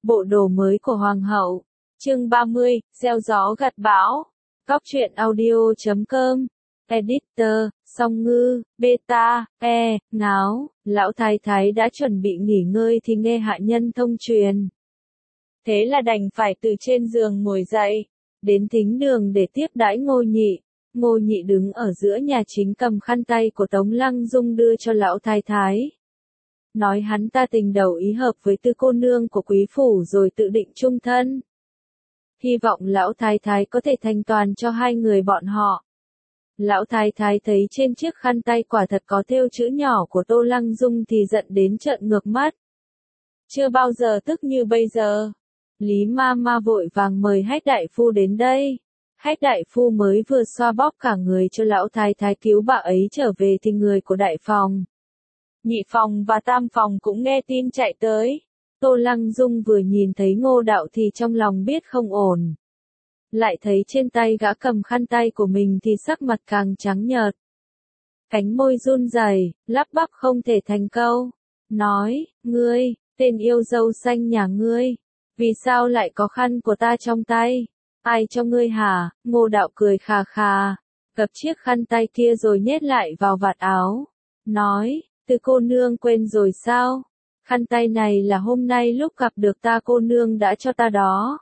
Bộ đồ mới của Hoàng hậu. Chương 30, gieo gió gặt bão. Cóc truyện audio.com. Editor, Song Ngư, Beta, Ngáo, lão thái thái đã chuẩn bị nghỉ ngơi thì nghe hạ nhân thông truyền. Thế là đành phải từ trên giường ngồi dậy, đến thính đường để tiếp đãi Ngô Nhị. Ngô Nhị đứng ở giữa nhà chính cầm khăn tay của Tống Lăng Dung đưa cho lão thái thái. Nói hắn ta tình đầu ý hợp với tư cô nương của quý phủ rồi tự định chung thân. Hy vọng lão thái thái có thể thanh toàn cho hai người bọn họ. Lão thái thái thấy trên chiếc khăn tay quả thật có thêu chữ nhỏ của Tô Lăng Dung thì giận đến trợn ngược mắt. Chưa bao giờ tức như bây giờ. Lý ma ma vội vàng mời Hách đại phu đến đây. Hách đại phu mới vừa xoa bóp cả người cho lão thái thái cứu bà ấy trở về thì người của đại phòng, nhị phòng và tam phòng cũng nghe tin chạy tới. Tô Lăng Dung vừa nhìn thấy Ngô Đạo thì trong lòng biết không ổn. Lại thấy trên tay gã cầm khăn tay của mình thì sắc mặt càng trắng nhợt. Cánh môi run rẩy, lắp bắp không thể thành câu. Nói, ngươi, tên yêu dâu xanh nhà ngươi, vì sao lại có khăn của ta trong tay? Ai cho ngươi hả? Ngô Đạo cười khà khà, gập chiếc khăn tay kia rồi nhét lại vào vạt áo. Nói, Từ cô nương quên rồi sao? Khăn tay này là hôm nay lúc gặp được ta cô nương đã cho ta đó.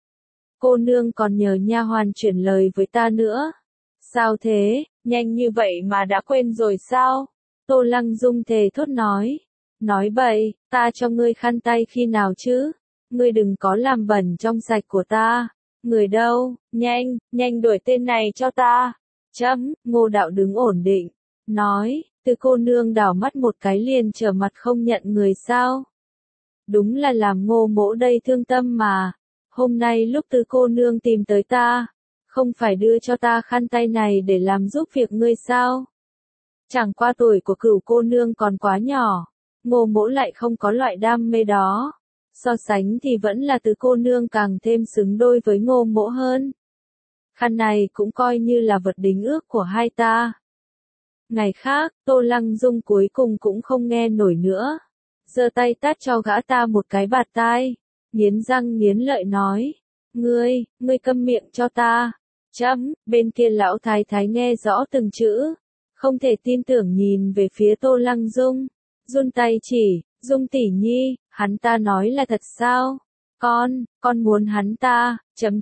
Cô nương còn nhờ nha hoàn chuyển lời với ta nữa. Sao thế, nhanh như vậy mà đã quên rồi sao? Tô Lăng Dung thề thốt nói. Nói bậy, ta cho ngươi khăn tay khi nào chứ? Ngươi đừng có làm bẩn trong sạch của ta. Người đâu, nhanh đuổi tên này cho ta. Ngô Đạo đứng ổn định. Nói, Từ cô nương đảo mắt một cái liền trở mặt không nhận người sao? Đúng là làm Ngô mỗ đây thương tâm mà. Hôm nay lúc Từ cô nương tìm tới ta, không phải đưa cho ta khăn tay này để làm giúp việc ngươi sao? Chẳng qua tuổi của Cửu cô nương còn quá nhỏ, Ngô mỗ lại không có loại đam mê đó. So sánh thì vẫn là Từ cô nương càng thêm xứng đôi với Ngô mỗ hơn. Khăn này cũng coi như là vật đính ước của hai ta. Ngày khác, Tô Lăng Dung cuối cùng cũng không nghe nổi nữa. Giơ tay tát cho gã ta một cái bạt tai, nghiến răng nghiến lợi nói. Ngươi câm miệng cho ta. Bên kia lão thái thái nghe rõ từng chữ, không thể tin tưởng nhìn về phía Tô Lăng Dung, run tay chỉ, Dung tỷ nhi, hắn ta nói là thật sao? Con muốn hắn ta,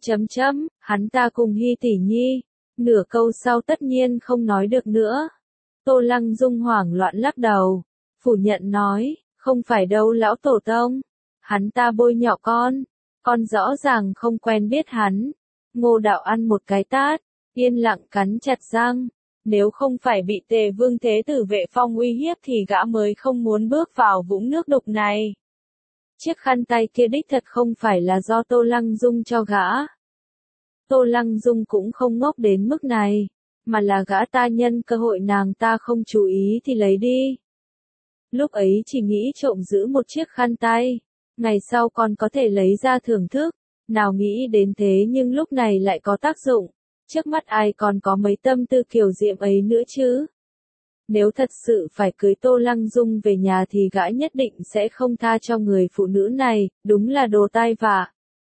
hắn ta cùng Hy tỷ nhi. Nửa câu sau tất nhiên không nói được nữa. Tô Lăng Dung hoảng loạn lắc đầu, phủ nhận nói, không phải đâu lão tổ tông, hắn ta bôi nhọ con rõ ràng không quen biết hắn. Ngô Đạo ăn một cái tát, yên lặng cắn chặt răng, nếu không phải bị Tề Vương Thế Tử Vệ Phong uy hiếp thì gã mới không muốn bước vào vũng nước đục này. Chiếc khăn tay kia đích thật không phải là do Tô Lăng Dung cho gã. Tô Lăng Dung cũng không ngốc đến mức này, mà là gã ta nhân cơ hội nàng ta không chú ý thì lấy đi. Lúc ấy chỉ nghĩ trộm giữ một chiếc khăn tay, ngày sau còn có thể lấy ra thưởng thức, nào nghĩ đến thế nhưng lúc này lại có tác dụng, trước mắt ai còn có mấy tâm tư kiều diễm ấy nữa chứ. Nếu thật sự phải cưới Tô Lăng Dung về nhà thì gã nhất định sẽ không tha cho người phụ nữ này, đúng là đồ tai vạ.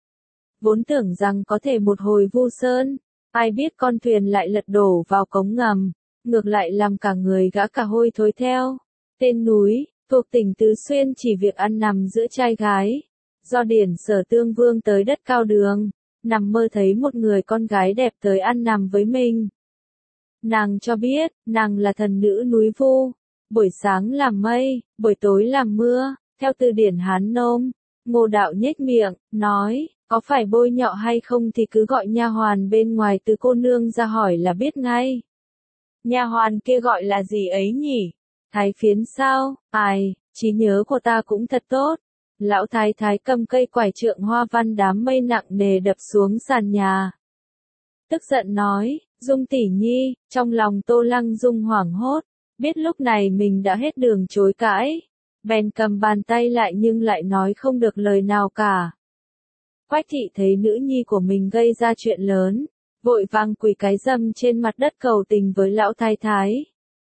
Vốn tưởng rằng có thể một hồi vu sơn, ai biết con thuyền lại lật đổ vào cống ngầm, ngược lại làm cả người gã cả hôi thối theo. Tên núi, thuộc tỉnh Tứ Xuyên chỉ việc ăn nằm giữa trai gái. Do điển Sở Tương Vương tới đất Cao Đường, nằm mơ thấy một người con gái đẹp tới ăn nằm với mình. Nàng cho biết, nàng là thần nữ núi Vu, buổi sáng làm mây, buổi tối làm mưa, theo từ điển Hán Nôm. Ngô Đạo nhếch miệng, nói, có phải bôi nhọ hay không thì cứ gọi nha hoàn bên ngoài Từ cô nương ra hỏi là biết ngay. Nha hoàn kia gọi là gì ấy nhỉ? Thái phiến sao? Ai, trí nhớ của ta cũng thật tốt. Lão thái thái cầm cây quải trượng hoa văn đám mây nặng nề đập xuống sàn nhà. Tức giận nói, Dung tỷ nhi, trong lòng Tô Lăng Dung hoảng hốt, biết lúc này mình đã hết đường chối cãi. Bèn cầm bàn tay lại nhưng lại nói không được lời nào cả. Quách thị thấy nữ nhi của mình gây ra chuyện lớn, vội vàng quỳ cái râm trên mặt đất cầu tình với lão thái thái.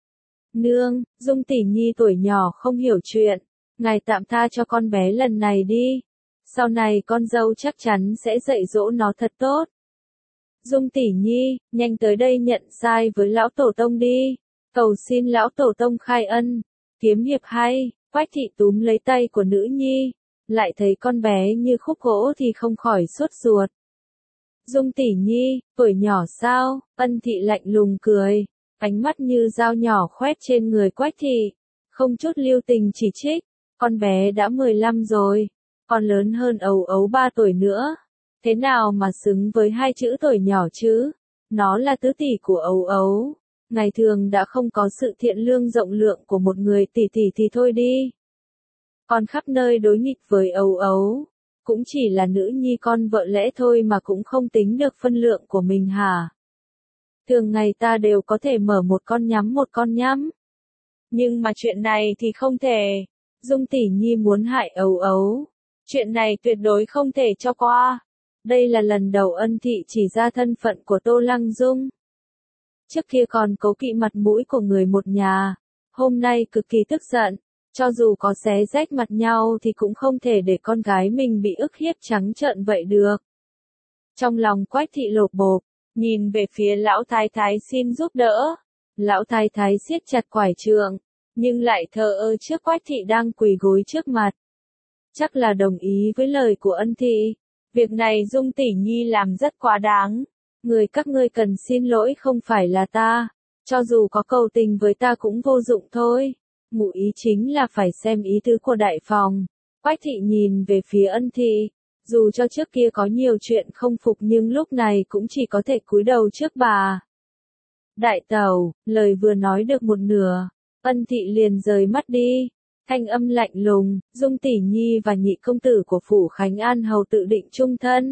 Nương, Dung tỷ nhi tuổi nhỏ không hiểu chuyện, ngài tạm tha cho con bé lần này đi. sau này con dâu chắc chắn sẽ dạy dỗ nó thật tốt. Dung tỷ nhi, nhanh tới đây nhận sai với lão tổ tông đi, cầu xin lão tổ tông khai ân. Kiếm hiệp hay, Quách thị túm lấy tay của nữ nhi, lại thấy con bé như khúc gỗ thì không khỏi sốt ruột. Dung tỷ nhi, tuổi nhỏ sao? Ân thị lạnh lùng cười, ánh mắt như dao nhỏ khoét trên người Quách thị, không chút lưu tình chỉ trích, con bé đã 15 rồi, còn lớn hơn ấu ấu 3 tuổi nữa, thế nào mà xứng với hai chữ tuổi nhỏ chứ? Nó là tứ tỷ của ấu ấu, ngày thường đã không có sự thiện lương rộng lượng của một người tỷ tỷ thì thôi đi, còn khắp nơi đối nghịch với ấu ấu. Cũng chỉ là nữ nhi con vợ lẽ thôi mà cũng không tính được phân lượng của mình hả? Thường ngày ta đều có thể mở một con nhắm một con nhắm. Nhưng mà chuyện này thì không thể. Dung tỷ nhi muốn hại ấu ấu. Chuyện này tuyệt đối không thể cho qua. Đây là lần đầu Ân thị chỉ ra thân phận của Tô Lăng Dung. Trước kia còn cố kỵ mặt mũi của người một nhà. Hôm nay cực kỳ tức giận. Cho dù có xé rách mặt nhau thì cũng không thể để con gái mình bị ức hiếp trắng trợn vậy được. Trong lòng Quách thị lột bột, nhìn về phía lão thái thái xin giúp đỡ. Lão thái thái siết chặt quải trượng, nhưng lại thờ ơ trước Quách thị đang quỳ gối trước mặt. Chắc là đồng ý với lời của Ân thị. Việc này Dung tỷ nhi làm rất quá đáng. Các ngươi cần xin lỗi không phải là ta. Cho dù có cầu tình với ta cũng vô dụng thôi. Ngụ ý chính là phải xem ý tứ của đại phòng. Quách thị nhìn về phía Ân thị, dù cho trước kia có nhiều chuyện không phục nhưng lúc này cũng chỉ có thể cúi đầu trước bà. Đại tẩu, lời vừa nói được một nửa, Ân thị liền rời mắt đi, thanh âm lạnh lùng, Dung tỷ nhi và nhị công tử của phủ Khánh An hầu tự định chung thân.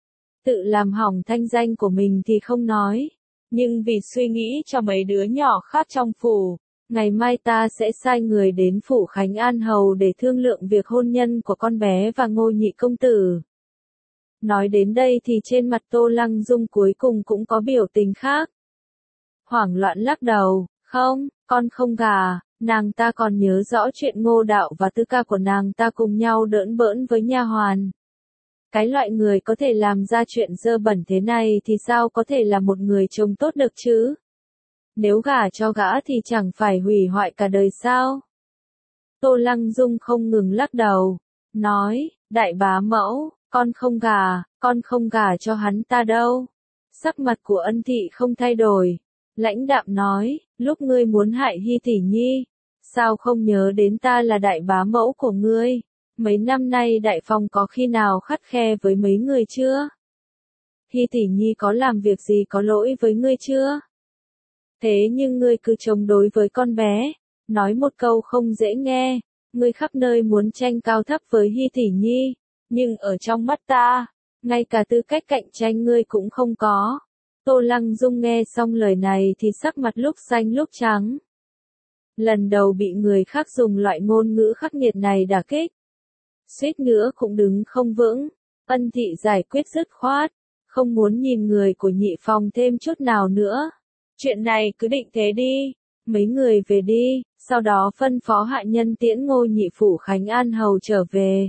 Tự làm hỏng thanh danh của mình thì không nói, nhưng vì suy nghĩ cho mấy đứa nhỏ khác trong phủ. Ngày mai ta sẽ sai người đến phủ Khánh An hầu để thương lượng việc hôn nhân của con bé và Ngô nhị công tử. Nói đến đây thì trên mặt Tô Lăng Dung cuối cùng cũng có biểu tình khác. Hoảng loạn lắc đầu, không, con không gả, nàng ta còn nhớ rõ chuyện Ngô đạo và Tư ca của nàng ta cùng nhau đỡn bỡn với nha hoàn. Cái loại người có thể làm ra chuyện dơ bẩn thế này thì sao có thể là một người chồng tốt được chứ? Nếu gả cho gã thì chẳng phải hủy hoại cả đời sao? Tô Lăng Dung không ngừng lắc đầu, nói, đại bá mẫu, con không gả cho hắn ta đâu. Sắc mặt của Ân thị không thay đổi, lãnh đạm nói, lúc ngươi muốn hại Hi tỷ nhi, sao không nhớ đến ta là đại bá mẫu của ngươi? Mấy năm nay đại phòng có khi nào khắt khe với mấy người chưa? Hi tỷ nhi có làm việc gì có lỗi với ngươi chưa? Thế nhưng ngươi cứ chống đối với con bé, nói một câu không dễ nghe, ngươi khắp nơi muốn tranh cao thấp với Hi tỷ nhi, nhưng ở trong mắt ta, ngay cả tư cách cạnh tranh ngươi cũng không có. Tô Lăng Dung nghe xong lời này thì sắc mặt lúc xanh lúc trắng. Lần đầu bị người khác dùng loại ngôn ngữ khắc nghiệt này đả kích. Suýt nữa cũng đứng không vững, Ân thị giải quyết dứt khoát, không muốn nhìn người của nhị phòng thêm chút nào nữa. Chuyện này cứ định thế đi, mấy người về đi, sau đó phân phó hạ nhân tiễn Ngô nhị phủ Khánh An hầu trở về.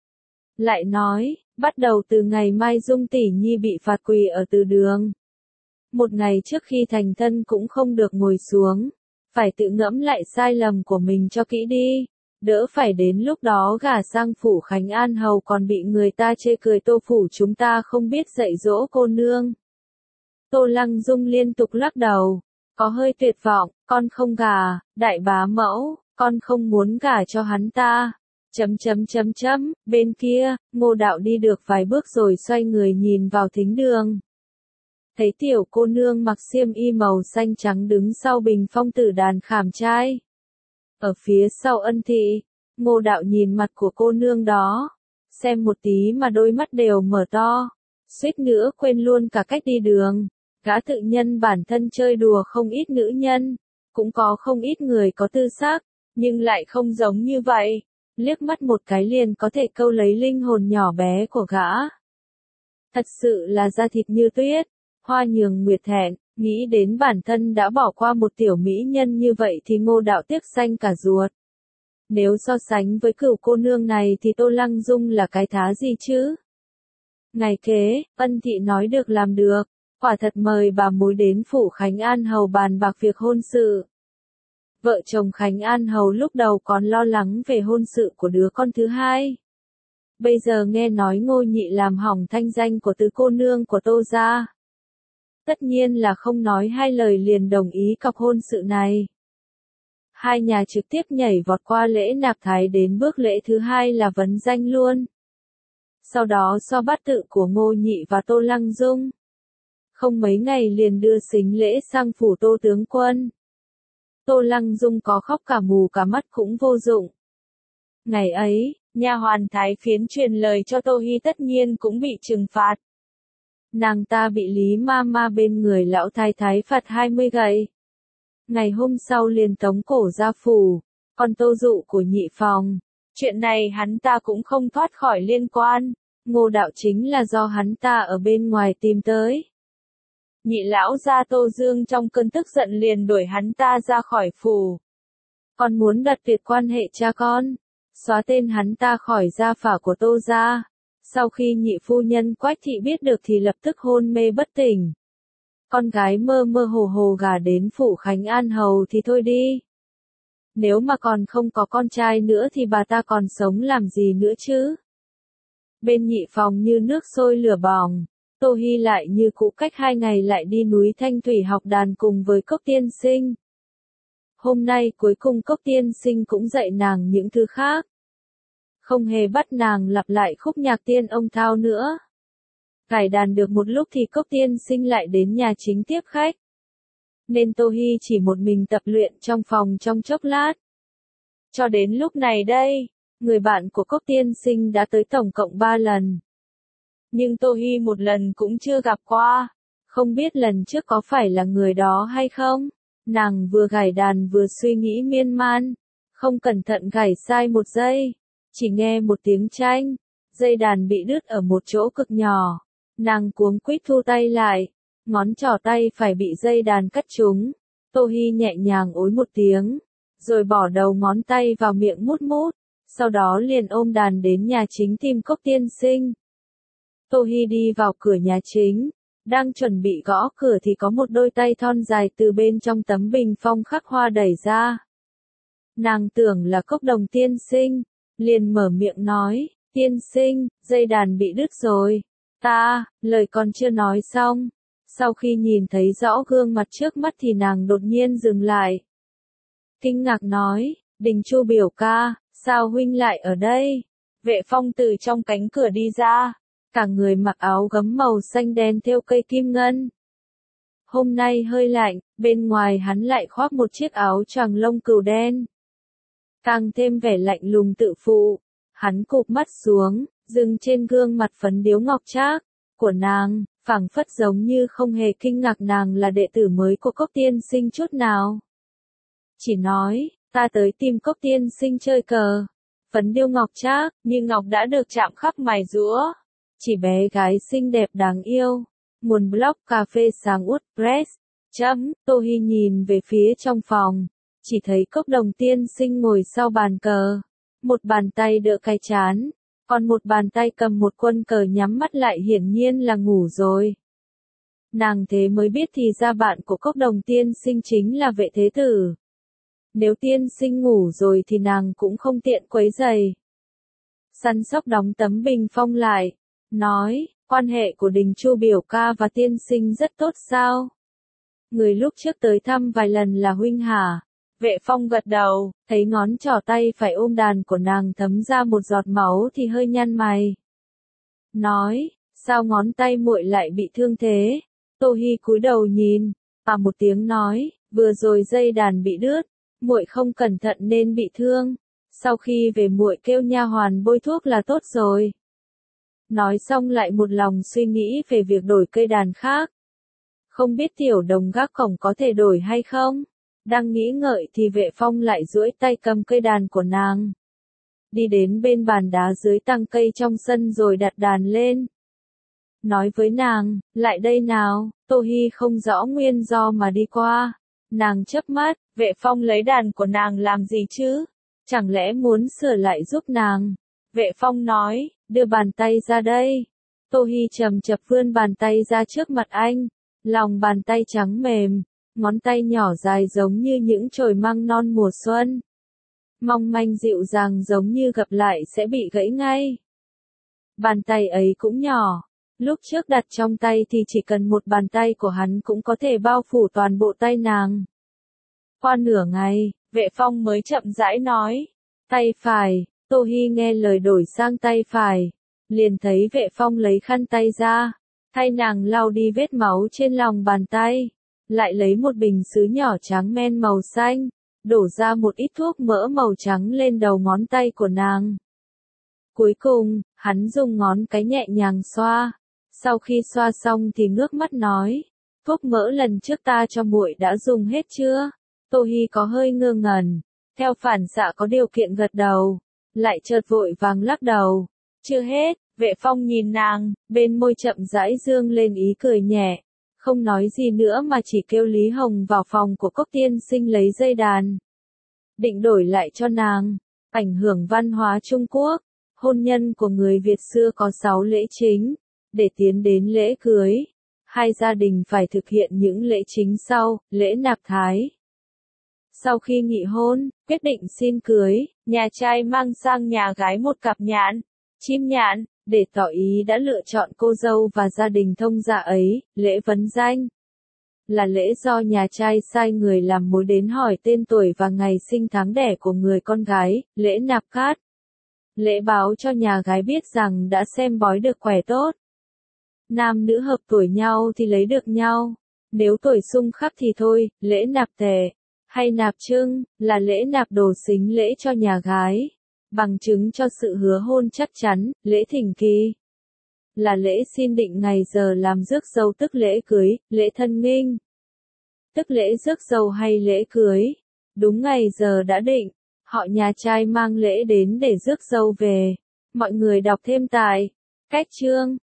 Lại nói, bắt đầu từ ngày mai Dung tỷ nhi bị phạt quỳ ở từ đường. Một ngày trước khi thành thân cũng không được ngồi xuống, phải tự ngẫm lại sai lầm của mình cho kỹ đi, đỡ phải đến lúc đó gả sang phủ Khánh An hầu còn bị người ta chê cười Tô phủ chúng ta không biết dạy dỗ cô nương. Tô Lăng Dung liên tục lắc đầu, có hơi tuyệt vọng, con không gả, đại bá mẫu, con không muốn gả cho hắn ta. Bên kia, Ngô đạo đi được vài bước rồi xoay người nhìn vào thính đường. Thấy tiểu cô nương mặc xiêm y màu xanh trắng đứng sau bình phong tử đàn khảm trai. Ở phía sau Ân thị, Ngô đạo nhìn mặt của cô nương đó, xem một tí mà đôi mắt đều mở to, suýt nữa quên luôn cả cách đi đường. Gã tự nhân bản thân chơi đùa không ít nữ nhân, cũng có không ít người có tư sắc, nhưng lại không giống như vậy. Liếc mắt một cái liền có thể câu lấy linh hồn nhỏ bé của gã. Thật sự là da thịt như tuyết, hoa nhường nguyệt thẹn, nghĩ đến bản thân đã bỏ qua một tiểu mỹ nhân như vậy thì Ngô đạo tiếc xanh cả ruột. Nếu so sánh với Cửu cô nương này thì Tô Lăng Dung là cái thá gì chứ? Ngày kế, Ân Thị nói được làm được, quả thật mời bà mối đến phủ Khánh An Hầu bàn bạc việc hôn sự. Vợ chồng Khánh An Hầu lúc đầu còn lo lắng về hôn sự của đứa con thứ hai. Bây giờ nghe nói Ngô Nhị làm hỏng thanh danh của tứ cô nương của Tô gia. Tất nhiên là không nói hai lời liền đồng ý cọc hôn sự này. Hai nhà trực tiếp nhảy vọt qua lễ nạp thái đến bước lễ thứ hai là vấn danh luôn. Sau đó so bát tự của Ngô Nhị và Tô Lăng Dung. Không mấy ngày liền đưa sính lễ sang phủ Tô tướng quân. Tô Lăng Dung có khóc cả mù cả mắt cũng vô dụng. Ngày ấy, nha hoàn Thái Phiến truyền lời cho Tô Hi tất nhiên cũng bị trừng phạt. Nàng ta bị Lý Ma Ma bên người lão thái thái phạt 20 gậy. Ngày hôm sau liền tống cổ ra phủ, còn Tô Dụ của nhị phòng. Chuyện này hắn ta cũng không thoát khỏi liên quan, Ngô Đạo chính là do hắn ta ở bên ngoài tìm tới. Nhị lão gia Tô Dương trong cơn tức giận liền đuổi hắn ta ra khỏi phủ. Còn muốn đặt tuyệt quan hệ cha con, xóa tên hắn ta khỏi gia phả của Tô gia. Sau khi nhị phu nhân Quách Thị biết được thì lập tức hôn mê bất tỉnh. Con gái mơ mơ hồ hồ gả đến phủ Khánh An Hầu thì thôi đi. Nếu mà còn không có con trai nữa thì bà ta còn sống làm gì nữa chứ? Bên nhị phòng như nước sôi lửa bỏng, Tô Hi lại như cũ cách 2 ngày lại đi núi Thanh Thủy học đàn cùng với Cốc Tiên Sinh. Hôm nay cuối cùng Cốc Tiên Sinh cũng dạy nàng những thứ khác. Không hề bắt nàng lặp lại khúc nhạc Tiên Ông Thao nữa. Cải đàn được một lúc thì Cốc Tiên Sinh lại đến nhà chính tiếp khách. Nên Tô Hi chỉ một mình tập luyện trong phòng trong chốc lát. Cho đến lúc này đây, người bạn của Cốc Tiên Sinh đã tới tổng cộng 3 lần. Nhưng Tô Hi một lần cũng chưa gặp qua. Không biết lần trước có phải là người đó hay không? Nàng vừa gảy đàn vừa suy nghĩ miên man. Không cẩn thận gảy sai một giây. Chỉ nghe một tiếng chanh. Dây đàn bị đứt ở một chỗ cực nhỏ. Nàng cuống quýt thu tay lại. Ngón trỏ tay phải bị dây đàn cắt trúng. Tô Hi nhẹ nhàng ối một tiếng. Rồi bỏ đầu ngón tay vào miệng mút mút. Sau đó liền ôm đàn đến nhà chính tìm Cốc Tiên Sinh. Tô Hi đi vào cửa nhà chính. Đang chuẩn bị gõ cửa thì có một đôi tay thon dài từ bên trong tấm bình phong khắc hoa đẩy ra. Nàng tưởng là Cốc Đồng Tiên Sinh. Liền mở miệng nói, Tiên Sinh, dây đàn bị đứt rồi. Lời còn chưa nói xong. Sau khi nhìn thấy rõ gương mặt trước mắt thì nàng đột nhiên dừng lại. Kinh ngạc nói, Đình Chu biểu ca, sao huynh lại ở đây? Vệ Phong từ trong cánh cửa đi ra. Cả người mặc áo gấm màu xanh đen thêu cây kim ngân. Hôm nay hơi lạnh, bên ngoài hắn lại khoác một chiếc áo choàng lông cừu đen. Càng thêm vẻ lạnh lùng tự phụ. Hắn cụp mắt xuống, dừng trên gương mặt phấn điếu ngọc trác của nàng, phảng phất giống như không hề kinh ngạc nàng là đệ tử mới của Cốc Tiên Sinh chút nào. Chỉ nói, ta tới tìm Cốc Tiên Sinh chơi cờ. Phấn điêu ngọc trác, như ngọc đã được chạm khắc mài giũa. Chỉ bé gái xinh đẹp đáng yêu. Nguồn blog cà phê sáng út press. Tô Hi nhìn về phía trong phòng. Chỉ thấy Cốc Đồng Tiên Sinh ngồi sau bàn cờ. Một bàn tay đỡ cái trán. Còn một bàn tay cầm một quân cờ nhắm mắt lại hiển nhiên là ngủ rồi. Nàng thế mới biết thì ra bạn của Cốc Đồng Tiên Sinh chính là Vệ Thế Tử. Nếu Tiên Sinh ngủ rồi thì nàng cũng không tiện quấy rầy. Săn sóc đóng tấm bình phong lại. Nói, quan hệ của Đình Chu biểu ca và Tiên Sinh rất tốt sao? Người lúc trước tới thăm vài lần là huynh hả? Vệ Phong gật đầu, thấy ngón trỏ tay phải ôm đàn của nàng thấm ra một giọt máu thì hơi nhăn mày. Nói, sao ngón tay muội lại bị thương thế? Tô Hi cúi đầu nhìn, một tiếng nói, vừa rồi dây đàn bị đứt, muội không cẩn thận nên bị thương. Sau khi về muội kêu nha hoàn bôi thuốc là tốt rồi. Nói xong lại một lòng suy nghĩ về việc đổi cây đàn khác. Không biết tiểu đồng gác cổng có thể đổi hay không? Đang nghĩ ngợi thì Vệ Phong lại duỗi tay cầm cây đàn của nàng. Đi đến bên bàn đá dưới tang cây trong sân rồi đặt đàn lên. Nói với nàng, lại đây nào, Tô Hi không rõ nguyên do mà đi qua. Nàng chớp mắt, Vệ Phong lấy đàn của nàng làm gì chứ? Chẳng lẽ muốn sửa lại giúp nàng? Vệ Phong nói, đưa bàn tay ra đây. Tô Hi chậm chạp vươn bàn tay ra trước mặt anh. Lòng bàn tay trắng mềm, ngón tay nhỏ dài giống như những chồi măng non mùa xuân. Mong manh dịu dàng giống như gặp lại sẽ bị gãy ngay. Bàn tay ấy cũng nhỏ. Lúc trước đặt trong tay thì chỉ cần một bàn tay của hắn cũng có thể bao phủ toàn bộ tay nàng. Qua nửa ngày, Vệ Phong mới chậm rãi nói. Tay phải, Tô Hi nghe lời đổi sang tay phải. Liền thấy Vệ Phong lấy khăn tay ra, thay nàng lau đi vết máu trên lòng bàn tay. Lại lấy một bình sứ nhỏ trắng men màu xanh, đổ ra một ít thuốc mỡ màu trắng lên đầu ngón tay của nàng. Cuối cùng, hắn dùng ngón cái nhẹ nhàng xoa. Sau khi xoa xong thì ngước mắt nói, thuốc mỡ lần trước ta cho muội đã dùng hết chưa? Tô Hi có hơi ngơ ngẩn, theo phản xạ có điều kiện gật đầu, lại chợt vội vàng lắc đầu. Chưa hết. Vệ Phong nhìn nàng, bên môi chậm rãi dương lên ý cười nhẹ, không nói gì nữa mà chỉ kêu Lý Hồng vào phòng của Cốc Tiên Sinh lấy dây đàn. Định đổi lại cho nàng. Ảnh hưởng văn hóa Trung Quốc, hôn nhân của người Việt xưa có 6 lễ chính. Để tiến đến lễ cưới, hai gia đình phải thực hiện những lễ chính sau, lễ nạp thái. Sau khi nghị hôn, quyết định xin cưới, nhà trai mang sang nhà gái một cặp nhãn, chim nhãn, để tỏ ý đã lựa chọn cô dâu và gia đình thông gia ấy. Lễ vấn danh là lễ do nhà trai sai người làm mối đến hỏi tên tuổi và ngày sinh tháng đẻ của người con gái. Lễ nạp cát, lễ báo cho nhà gái biết rằng đã xem bói được khỏe tốt. Nam nữ hợp tuổi nhau thì lấy được nhau, nếu tuổi xung khắc thì thôi. Lễ nạp tề hay nạp trưng là lễ nạp đồ xính lễ cho nhà gái, bằng chứng cho sự hứa hôn chắc chắn. Lễ thỉnh kỳ là lễ xin định ngày giờ làm rước dâu tức lễ cưới. Lễ thân nghinh tức lễ rước dâu hay lễ cưới, đúng ngày giờ đã định, họ nhà trai mang lễ đến để rước dâu về. Mọi người đọc thêm tại cách chương.